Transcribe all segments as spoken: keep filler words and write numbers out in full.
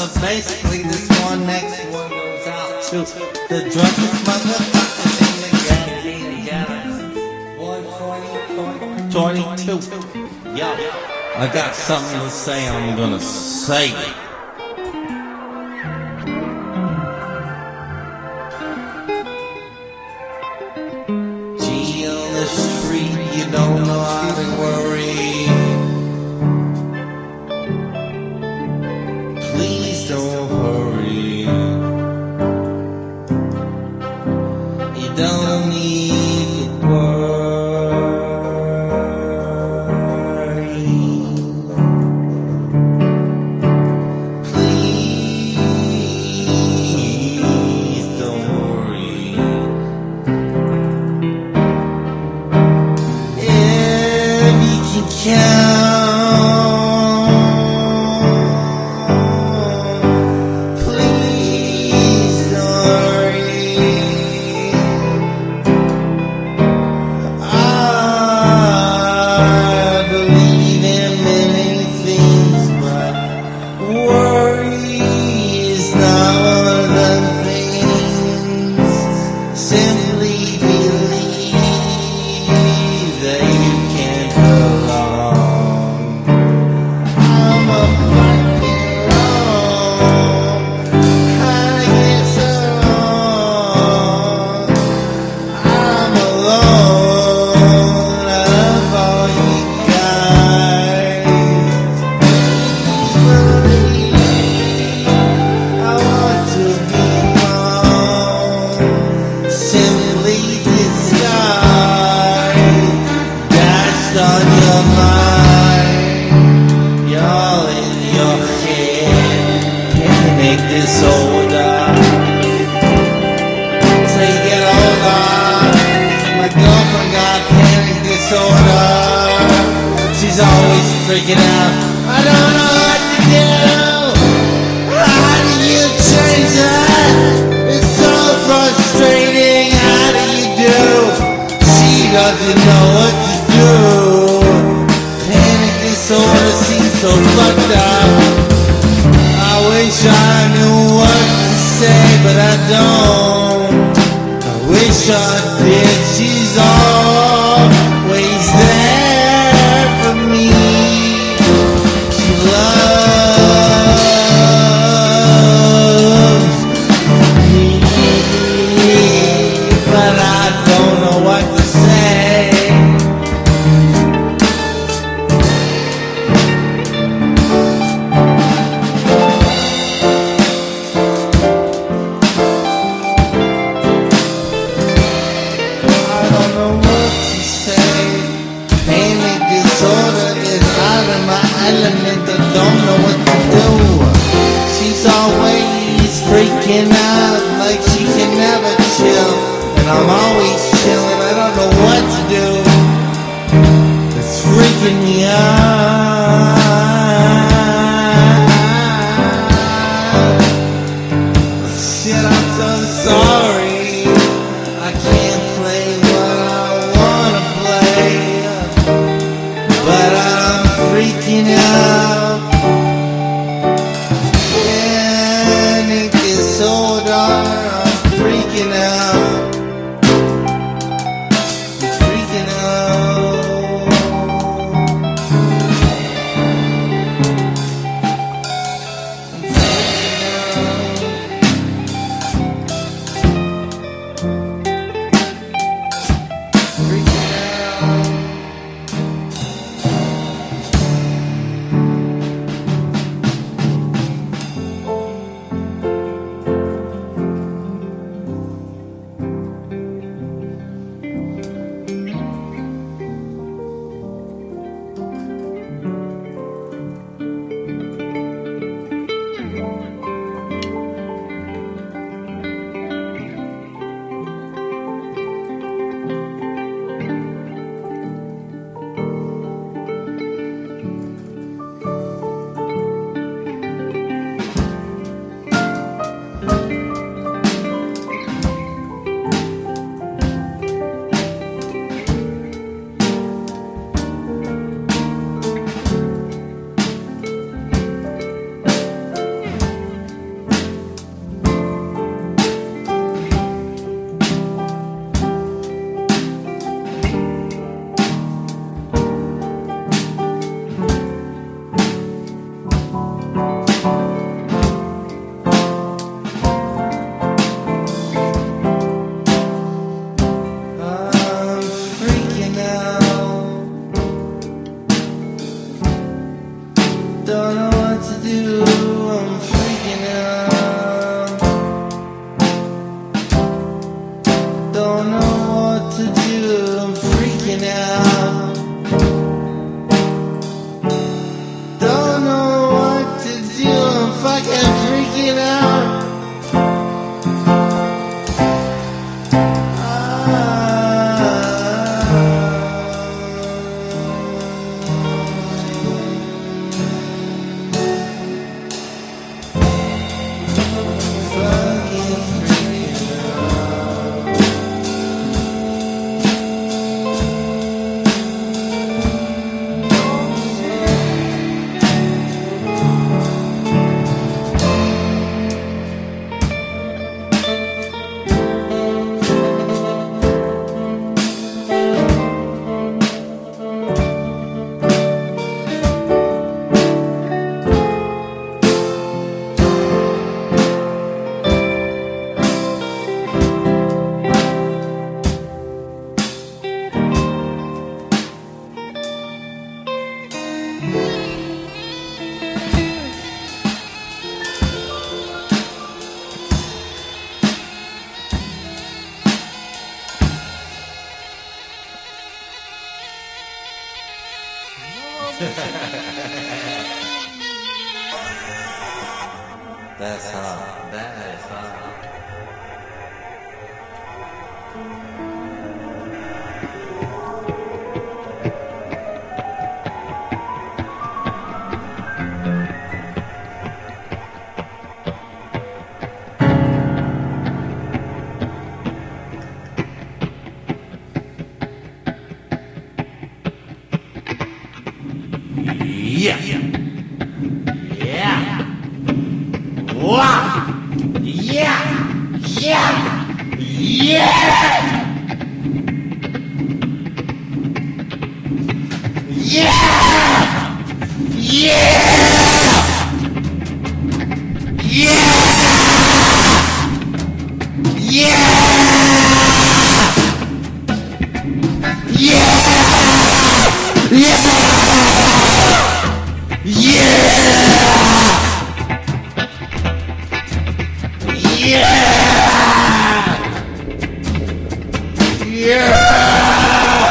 but basically this one next one goes out to the drunkest motherfuckers in the galaxy. one twenty, twenty-two. Yo, I got something to say, I'm gonna say it. G on the street, you don't know how to worry. Please don't hurry. You don't need to worry. Please don't worry. If you can count. Simply believe that you can belong. I'm a fucking wrong. How to get so wrong? I'm alone. I love all you guys. Please believe I want to be wrong. Simply disguised, dashed on your mind. You're in your head, panic disorder. Take it over. My girlfriend got panic disorder. She's always freaking out. I don't know what to do. How do you change that? It's so frustrating. How do you do? She doesn't know what to do. Panic disorder seems so fucked up. I wish I knew what to say, but I don't. I wish I did. She's always there for me. She loves me, but I don't know what to say. I don't know what to say. Panic disorder is out of my element. I don't know what to do. She's always freaking out like she can never chill. And I'm always chilling, I don't know what to do. It's freaking me out. Shit, I'm so sorry. I can't play what I wanna play, but I'm freaking out. Panic disorder, I'm freaking out. I'm freaking out. I'm freaking out. Freaking out. That's hot. That is hot. Yeah. Yeah. Wow. Yeah. Yeah. Yeah. Yeah. Yeah. Yeah. Yeah. Yeah. Yeah. Yeah.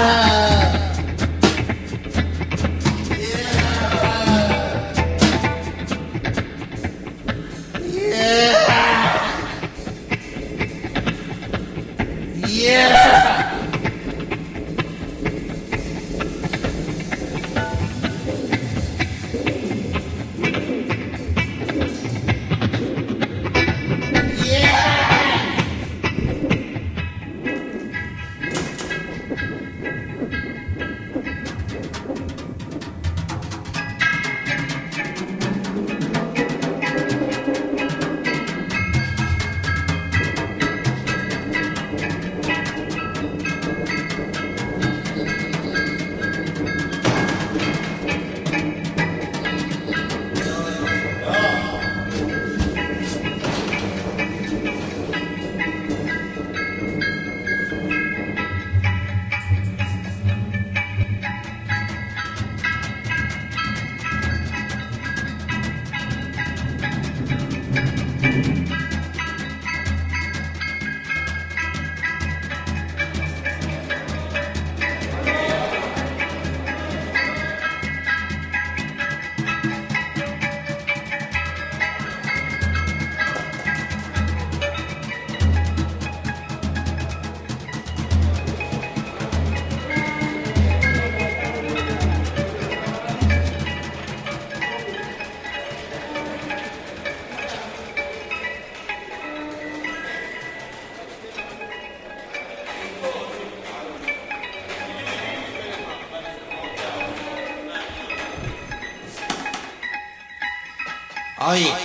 Oh yeah.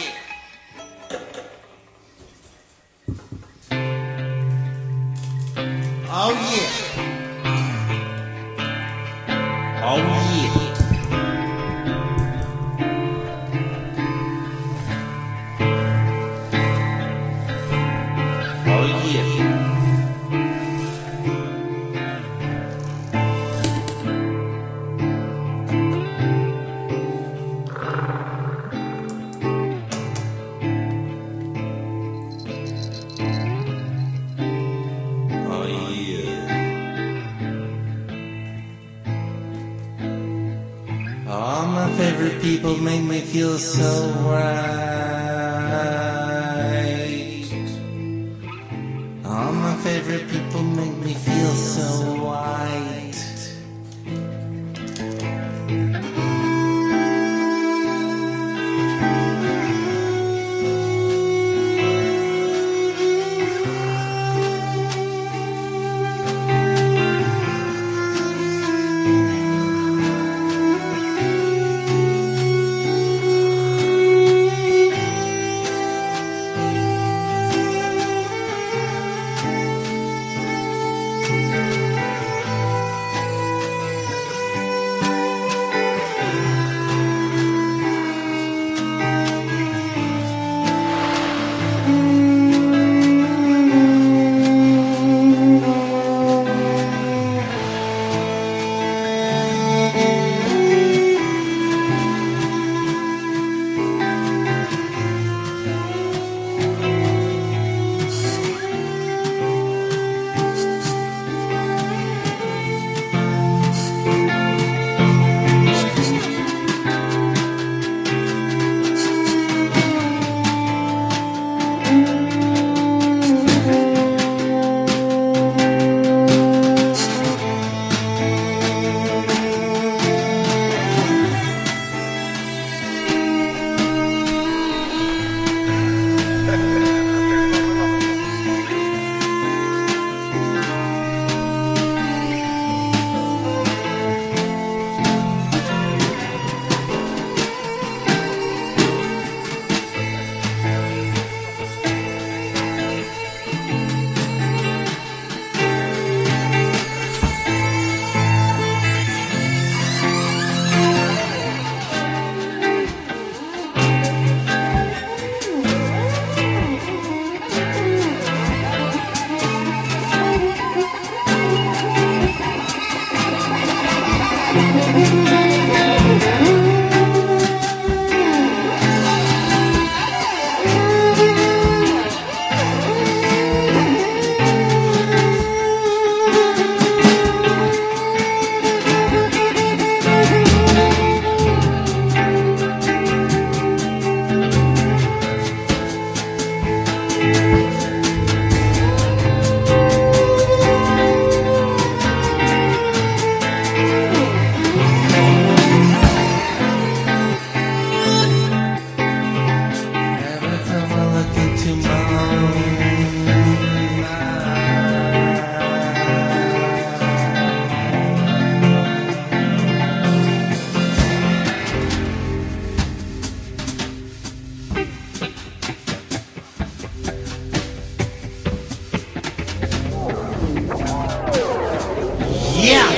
Oh yeah. Oh yeah. Oh yeah. All my favorite people make me feel so right. All my favorite people make me feel so white. Yeah!